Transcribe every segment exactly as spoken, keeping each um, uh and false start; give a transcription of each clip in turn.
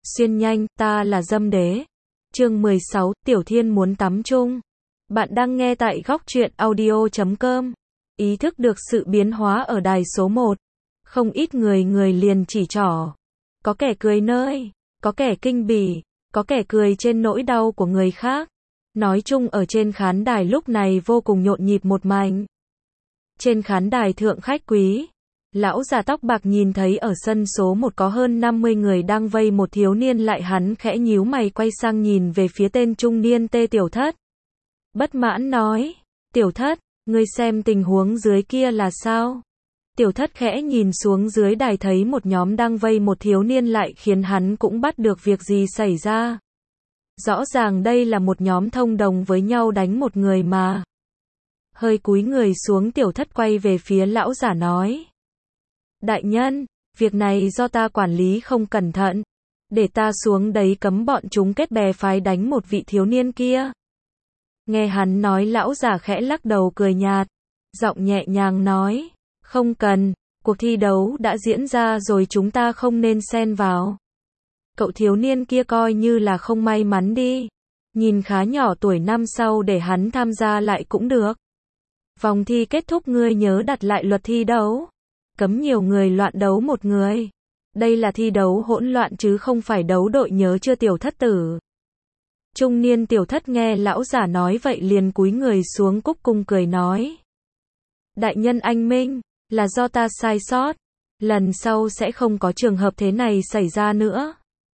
Xuyên nhanh, ta là Dâm Đế. Chương mười sáu, Tiểu Thiên muốn tắm chung. Bạn đang nghe tại góc truyện audio chấm com. Ý thức được sự biến hóa ở đài số một. Không ít người người liền chỉ trỏ. Có kẻ cười nơi, có kẻ kinh bỉ, có kẻ cười trên nỗi đau của người khác. Nói chung ở trên khán đài lúc này vô cùng nhộn nhịp một mảnh. Trên khán đài thượng khách quý, lão già tóc bạc nhìn thấy ở sân số một có hơn năm mươi người đang vây một thiếu niên lại hắn khẽ nhíu mày quay sang nhìn về phía tên trung niên Tê Tiểu Thất. Bất mãn nói, Tiểu Thất, ngươi xem tình huống dưới kia là sao? Tiểu Thất khẽ nhìn xuống dưới đài thấy một nhóm đang vây một thiếu niên lại khiến hắn cũng bắt được việc gì xảy ra. Rõ ràng đây là một nhóm thông đồng với nhau đánh một người mà. Hơi cúi người xuống Tiểu Thất quay về phía lão giả nói. Đại nhân, việc này do ta quản lý không cẩn thận. Để ta xuống đấy cấm bọn chúng kết bè phái đánh một vị thiếu niên kia. Nghe hắn nói lão giả khẽ lắc đầu cười nhạt. Giọng nhẹ nhàng nói. Không cần, cuộc thi đấu đã diễn ra rồi chúng ta không nên xen vào. Cậu thiếu niên kia coi như là không may mắn đi. Nhìn khá nhỏ tuổi năm sau để hắn tham gia lại cũng được. Vòng thi kết thúc ngươi nhớ đặt lại luật thi đấu. Cấm nhiều người loạn đấu một người. Đây là thi đấu hỗn loạn chứ không phải đấu đội nhớ chưa Tiểu Thất tử. Trung niên Tiểu Thất nghe lão giả nói vậy liền cúi người xuống cúc cung cười nói. Đại nhân anh minh, là do ta sai sót. Lần sau sẽ không có trường hợp thế này xảy ra nữa.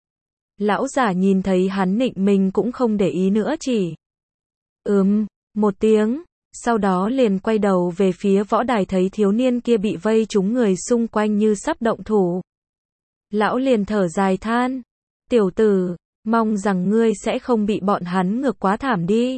Lão giả nhìn thấy hắn nịnh mình cũng không để ý nữa chỉ. Ừm, một tiếng. Sau đó liền quay đầu về phía võ đài thấy thiếu niên kia bị vây trúng người xung quanh như sắp động thủ. Lão liền thở dài than. Tiểu tử, mong rằng ngươi sẽ không bị bọn hắn ngược quá thảm đi.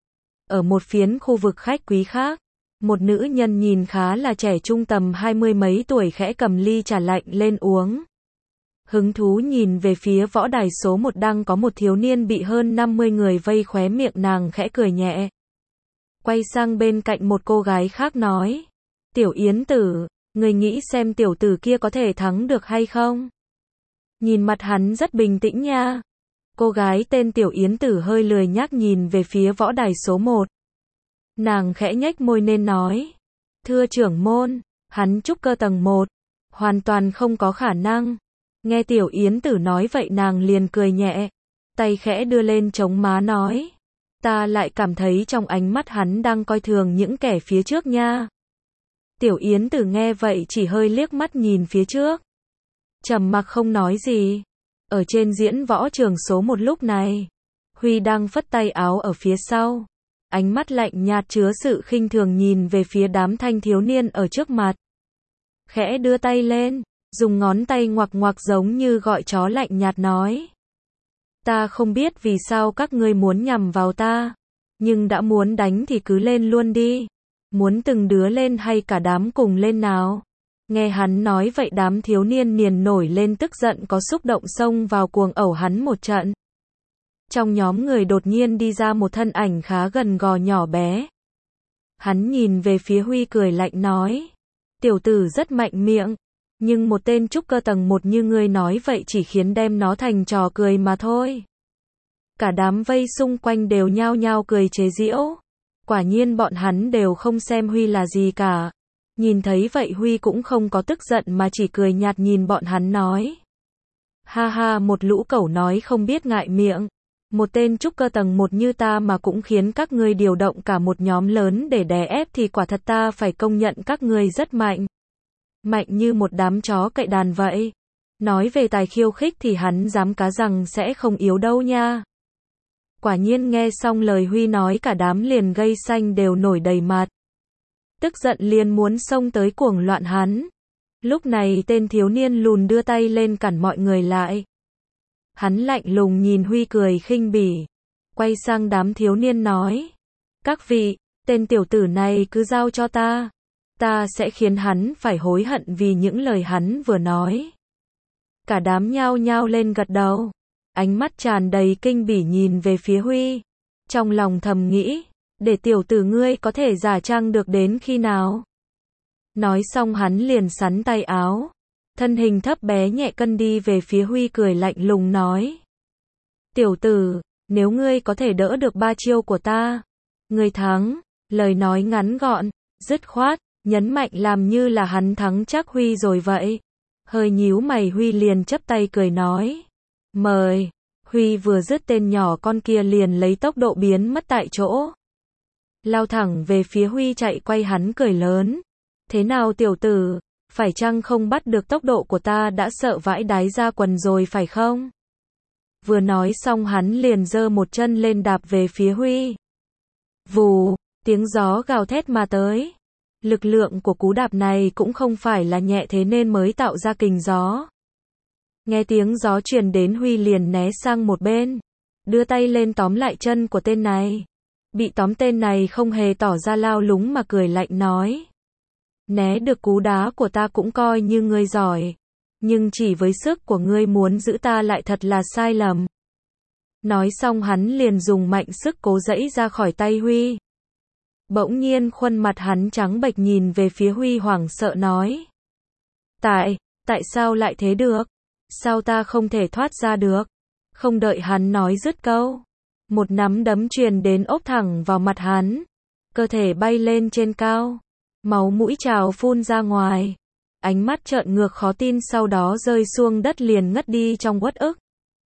Ở một phiến khu vực khách quý khác, một nữ nhân nhìn khá là trẻ trung tầm hai mươi mấy tuổi khẽ cầm ly trà lạnh lên uống. Hứng thú nhìn về phía võ đài số một đang có một thiếu niên bị hơn năm mươi người vây khóe miệng nàng khẽ cười nhẹ. Quay sang bên cạnh một cô gái khác nói. Tiểu Yến tử, người nghĩ xem tiểu tử kia có thể thắng được hay không? Nhìn mặt hắn rất bình tĩnh nha. Cô gái tên Tiểu Yến tử hơi lười nhác nhìn về phía võ đài số một. Nàng khẽ nhếch môi nên nói. Thưa trưởng môn, hắn trúc cơ tầng một. Hoàn toàn không có khả năng. Nghe Tiểu Yến tử nói vậy nàng liền cười nhẹ. Tay khẽ đưa lên chống má nói. Ta lại cảm thấy trong ánh mắt hắn đang coi thường những kẻ phía trước nha. Tiểu Yến tử nghe vậy chỉ hơi liếc mắt nhìn phía trước. Trầm mặc không nói gì. Ở trên diễn võ trường số một lúc này, Huy đang phất tay áo ở phía sau. Ánh mắt lạnh nhạt chứa sự khinh thường nhìn về phía đám thanh thiếu niên ở trước mặt. Khẽ đưa tay lên, dùng ngón tay ngoặc ngoặc giống như gọi chó lạnh nhạt nói. Ta không biết vì sao các ngươi muốn nhằm vào ta, nhưng đã muốn đánh thì cứ lên luôn đi. Muốn từng đứa lên hay cả đám cùng lên nào? Nghe hắn nói vậy đám thiếu niên liền nổi lên tức giận có xúc động xông vào cuồng ẩu hắn một trận. Trong nhóm người đột nhiên đi ra một thân ảnh khá gần gò nhỏ bé. Hắn nhìn về phía Huy cười lạnh nói. Tiểu tử rất mạnh miệng. Nhưng một tên trúc cơ tầng một như ngươi nói vậy chỉ khiến đem nó thành trò cười mà thôi. Cả đám vây xung quanh đều nhao nhao cười chế giễu. Quả nhiên bọn hắn đều không xem Huy là gì cả. Nhìn thấy vậy Huy cũng không có tức giận mà chỉ cười nhạt nhìn bọn hắn nói. Ha ha, một lũ cẩu nói không biết ngại miệng. Một tên trúc cơ tầng một như ta mà cũng khiến các ngươi điều động cả một nhóm lớn để đè ép thì quả thật ta phải công nhận các ngươi rất mạnh. Mạnh như một đám chó cậy đàn vậy. Nói về tài khiêu khích thì hắn dám cá rằng sẽ không yếu đâu nha. Quả nhiên nghe xong lời Huy nói cả đám liền gây xanh đều nổi đầy mặt. Tức giận liền muốn xông tới cuồng loạn hắn. Lúc này tên thiếu niên lùn đưa tay lên cản mọi người lại. Hắn lạnh lùng nhìn Huy cười khinh bỉ. Quay sang đám thiếu niên nói. Các vị, tên tiểu tử này cứ giao cho ta. Ta sẽ khiến hắn phải hối hận vì những lời hắn vừa nói. Cả đám nhao nhao lên gật đầu. Ánh mắt tràn đầy kinh bỉ nhìn về phía Huy. Trong lòng thầm nghĩ. Để tiểu tử ngươi có thể giả trang được đến khi nào? Nói xong hắn liền sắn tay áo. thân hình thấp bé nhẹ cân đi về phía Huy cười lạnh lùng nói. Tiểu tử, nếu ngươi có thể đỡ được ba chiêu của ta, ngươi thắng. Lời nói ngắn gọn, dứt khoát, nhấn mạnh làm như là hắn thắng chắc Huy rồi vậy. Hơi nhíu mày Huy liền chắp tay cười nói. Mời. Huy vừa dứt tên nhỏ con kia liền lấy tốc độ biến mất tại chỗ. Lao thẳng về phía Huy chạy quay hắn cười lớn. Thế nào tiểu tử, phải chăng không bắt được tốc độ của ta đã sợ vãi đái ra quần rồi phải không? Vừa nói xong hắn liền giơ một chân lên đạp về phía Huy. Vù, tiếng gió gào thét mà tới. Lực lượng của cú đạp này cũng không phải là nhẹ thế nên mới tạo ra kình gió. Nghe tiếng gió truyền đến Huy liền né sang một bên. Đưa tay lên tóm lại chân của tên này. Bị tóm tên này không hề tỏ ra lao lúng mà cười lạnh nói. Né được cú đá của ta cũng coi như ngươi giỏi. Nhưng chỉ với sức của ngươi muốn giữ ta lại thật là sai lầm. Nói xong hắn liền dùng mạnh sức cố giãy ra khỏi tay Huy. Bỗng nhiên khuôn mặt hắn trắng bệch nhìn về phía Huy hoảng sợ nói. Tại, tại sao lại thế được? Sao ta không thể thoát ra được? Không đợi hắn nói dứt câu. Một nắm đấm truyền đến ốp thẳng vào mặt hắn. Cơ thể bay lên trên cao. Máu mũi trào phun ra ngoài. Ánh mắt trợn ngược khó tin sau đó rơi xuống đất liền ngất đi trong uất ức.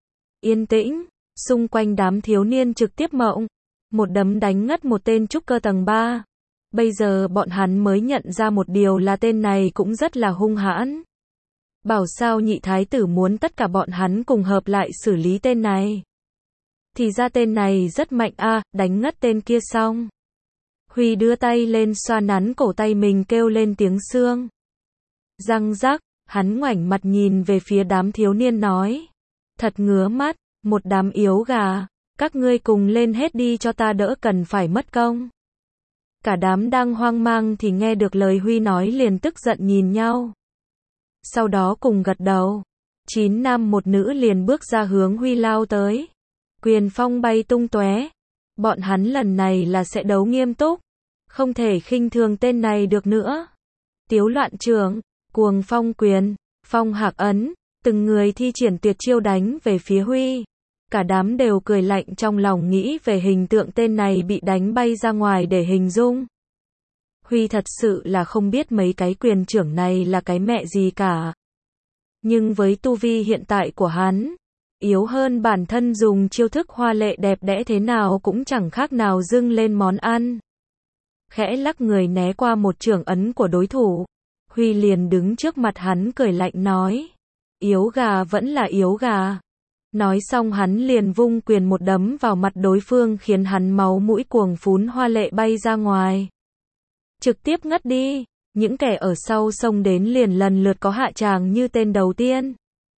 Yên tĩnh, xung quanh đám thiếu niên trực tiếp mộng. Một đấm đánh ngất một tên trúc cơ tầng ba. Bây giờ bọn hắn mới nhận ra một điều là tên này cũng rất là hung hãn. Bảo sao nhị thái tử muốn tất cả bọn hắn cùng hợp lại xử lý tên này. Thì ra tên này rất mạnh a, à, đánh ngất tên kia xong. Huy đưa tay lên xoa nắn cổ tay mình kêu lên tiếng xương. Răng rắc, hắn ngoảnh mặt nhìn về phía đám thiếu niên nói. Thật ngứa mắt, một đám yếu gà, các ngươi cùng lên hết đi cho ta đỡ cần phải mất công. Cả đám đang hoang mang thì nghe được lời Huy nói liền tức giận nhìn nhau. Sau đó cùng gật đầu. Chín nam một nữ liền bước ra hướng Huy lao tới. Quyền phong bay tung tóe. Bọn hắn lần này là sẽ đấu nghiêm túc. Không thể khinh thường tên này được nữa. Tiếu loạn trường, cuồng phong quyền, phong hạc ấn. Từng người thi triển tuyệt chiêu đánh về phía Huy. Cả đám đều cười lạnh trong lòng nghĩ về hình tượng tên này bị đánh bay ra ngoài để hình dung. Huy thật sự là không biết mấy cái quyền trưởng này là cái mẹ gì cả. Nhưng với tu vi hiện tại của hắn, yếu hơn bản thân dùng chiêu thức hoa lệ đẹp đẽ thế nào cũng chẳng khác nào dâng lên món ăn. Khẽ lắc người né qua một chưởng ấn của đối thủ. Huy liền đứng trước mặt hắn cười lạnh nói. Yếu gà vẫn là yếu gà. Nói xong hắn liền vung quyền một đấm vào mặt đối phương khiến hắn máu mũi cuồng phún hoa lệ bay ra ngoài. Trực tiếp ngất đi, những kẻ ở sau xông đến liền lần lượt có hạ tràng như tên đầu tiên.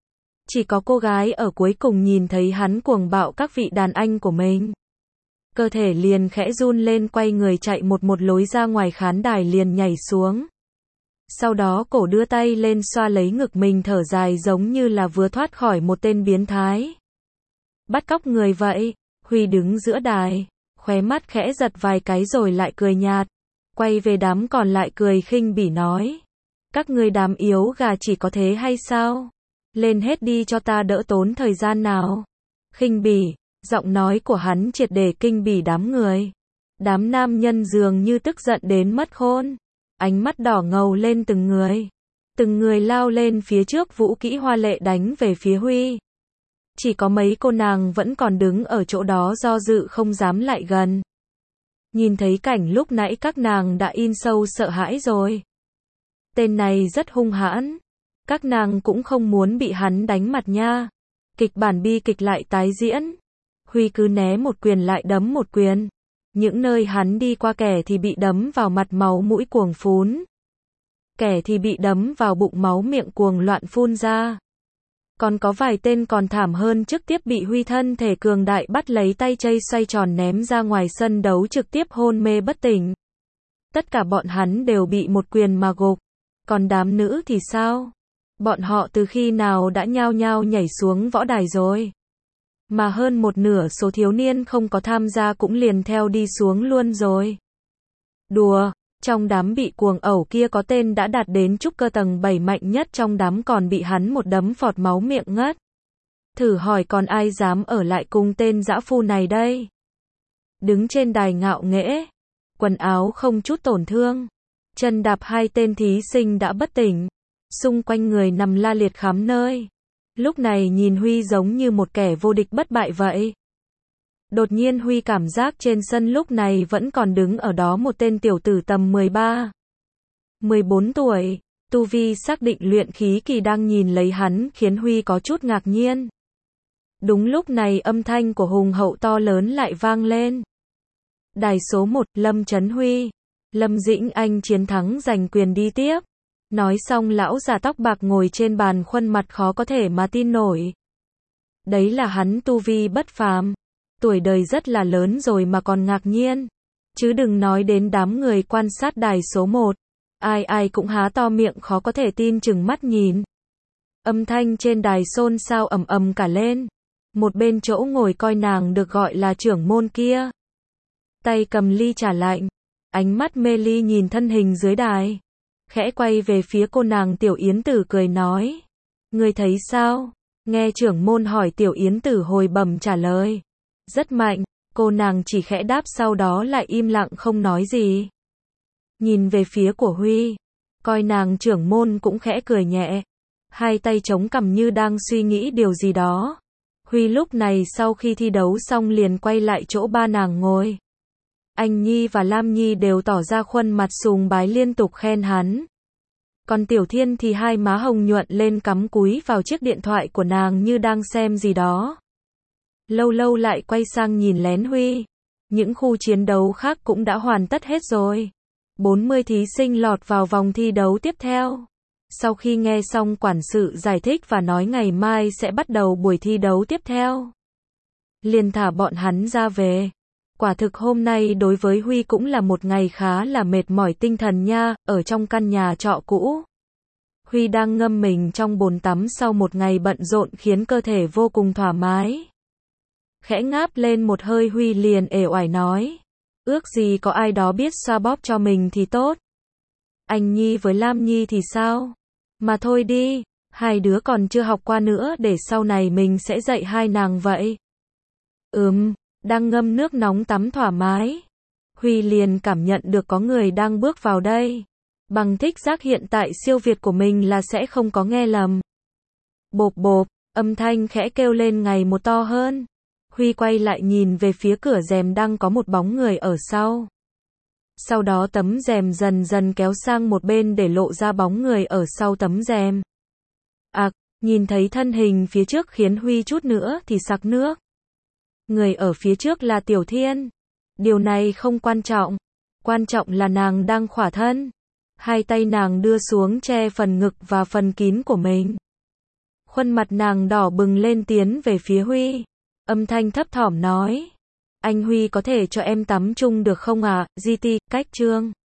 Chỉ có cô gái ở cuối cùng nhìn thấy hắn cuồng bạo các vị đàn anh của mình. Cơ thể liền khẽ run lên quay người chạy một một lối ra ngoài khán đài liền nhảy xuống. Sau đó cổ đưa tay lên xoa lấy ngực mình thở dài giống như là vừa thoát khỏi một tên biến thái. Bắt cóc người vậy, Huy đứng giữa đài, khóe mắt khẽ giật vài cái rồi lại cười nhạt. Quay về đám còn lại cười khinh bỉ nói. Các ngươi đám yếu gà chỉ có thế hay sao? Lên hết đi cho ta đỡ tốn thời gian nào. Khinh bỉ, giọng nói của hắn triệt để kinh bỉ đám người. Đám nam nhân dường như tức giận đến mất khôn. Ánh mắt đỏ ngầu lên từng người. Từng người lao lên phía trước vũ kỹ hoa lệ đánh về phía Huy. Chỉ có mấy cô nàng vẫn còn đứng ở chỗ đó do dự không dám lại gần. Nhìn thấy cảnh lúc nãy các nàng đã in sâu sợ hãi rồi. Tên này rất hung hãn. Các nàng cũng không muốn bị hắn đánh mặt nha. Kịch bản bi kịch lại tái diễn. Huy cứ né một quyền lại đấm một quyền. Những nơi hắn đi qua kẻ thì bị đấm vào mặt máu mũi cuồng phún. Kẻ thì bị đấm vào bụng máu miệng cuồng loạn phun ra. Còn có vài tên còn thảm hơn trực tiếp bị Huy thân thể cường đại bắt lấy tay chây xoay tròn ném ra ngoài sân đấu trực tiếp hôn mê bất tỉnh. Tất cả bọn hắn đều bị một quyền mà gục. Còn đám nữ thì sao? Bọn họ từ khi nào đã nhao nhao nhảy xuống võ đài rồi? Mà hơn một nửa số thiếu niên không có tham gia cũng liền theo đi xuống luôn rồi. Đùa, Trong đám bị cuồng ẩu kia có tên đã đạt đến trúc cơ tầng bảy mạnh nhất trong đám còn bị hắn một đấm phọt máu miệng ngất. Thử hỏi còn ai dám ở lại cùng tên dã phu này đây? Đứng trên đài ngạo nghễ, quần áo không chút tổn thương, chân đạp hai tên thí sinh đã bất tỉnh, xung quanh người nằm la liệt khắp nơi. Lúc này nhìn Huy giống như một kẻ vô địch bất bại vậy. Đột nhiên Huy cảm giác trên sân lúc này vẫn còn đứng ở đó một tên tiểu tử tầm mười ba, mười bốn tuổi, tu vi xác định luyện khí kỳ đang nhìn lấy hắn khiến Huy có chút ngạc nhiên. Đúng lúc này âm thanh của hùng hậu to lớn lại vang lên. Đài số một, Lâm Chấn Huy. Lâm Dĩnh Anh chiến thắng giành quyền đi tiếp. Nói xong lão già tóc bạc ngồi trên bàn khuôn mặt khó có thể mà tin nổi. Đấy là hắn tu vi bất phàm. Tuổi đời rất là lớn rồi mà còn ngạc nhiên. Chứ đừng nói đến đám người quan sát đài số một. Ai ai cũng há to miệng khó có thể tin chừng mắt nhìn. Âm thanh trên đài xôn xao ầm ầm cả lên. Một bên chỗ ngồi coi nàng được gọi là trưởng môn kia. Tay cầm ly trà lạnh. Ánh mắt mê ly nhìn thân hình dưới đài. Khẽ quay về phía cô nàng Tiểu Yến Tử cười nói. Người thấy sao? Nghe trưởng môn hỏi Tiểu Yến Tử hồi bẩm trả lời. Rất mạnh, cô nàng chỉ khẽ đáp sau đó lại im lặng không nói gì. Nhìn về phía của Huy. Coi nàng trưởng môn cũng khẽ cười nhẹ. Hai tay chống cằm như đang suy nghĩ điều gì đó. Huy lúc này sau khi thi đấu xong liền quay lại chỗ ba nàng ngồi. Anh Nhi và Lam Nhi đều tỏ ra khuôn mặt sùng bái liên tục khen hắn. Còn Tiểu Thiên thì hai má hồng nhuận lên cắm cúi vào chiếc điện thoại của nàng như đang xem gì đó. Lâu lâu lại quay sang nhìn lén Huy. Những khu chiến đấu khác cũng đã hoàn tất hết rồi. bốn mươi thí sinh lọt vào vòng thi đấu tiếp theo. Sau khi nghe xong quản sự giải thích và nói ngày mai sẽ bắt đầu buổi thi đấu tiếp theo, liền thả bọn hắn ra về. Quả thực hôm nay đối với Huy cũng là một ngày khá là mệt mỏi tinh thần nha. Ở trong căn nhà trọ cũ, Huy đang ngâm mình trong bồn tắm sau một ngày bận rộn khiến cơ thể vô cùng thoải mái. Khẽ ngáp lên một hơi Huy liền ể oải nói. Ước gì có ai đó biết xoa bóp cho mình thì tốt. Anh Nhi với Lam Nhi thì sao? Mà thôi đi, hai đứa còn chưa học qua nữa để sau này mình sẽ dạy hai nàng vậy. Ừm, đang ngâm nước nóng tắm thoải mái. Huy liền cảm nhận được có người đang bước vào đây. Bằng thích giác hiện tại siêu việt của mình là sẽ không có nghe lầm. Bộp bộp, âm thanh khẽ kêu lên ngày một to hơn. Huy quay lại nhìn về phía cửa rèm đang có một bóng người ở sau. Sau đó tấm rèm dần dần kéo sang một bên để lộ ra bóng người ở sau tấm rèm. À, nhìn thấy thân hình phía trước khiến Huy chút nữa thì sặc nước. Người ở phía trước là Tiểu Thiên. Điều này không quan trọng. Quan trọng là nàng đang khỏa thân. Hai tay nàng đưa xuống che phần ngực và phần kín của mình. Khuôn mặt nàng đỏ bừng lên tiến về phía Huy. Âm thanh thấp thỏm nói. Anh Huy có thể cho em tắm chung được không ạ? À? giê tê, cách chương.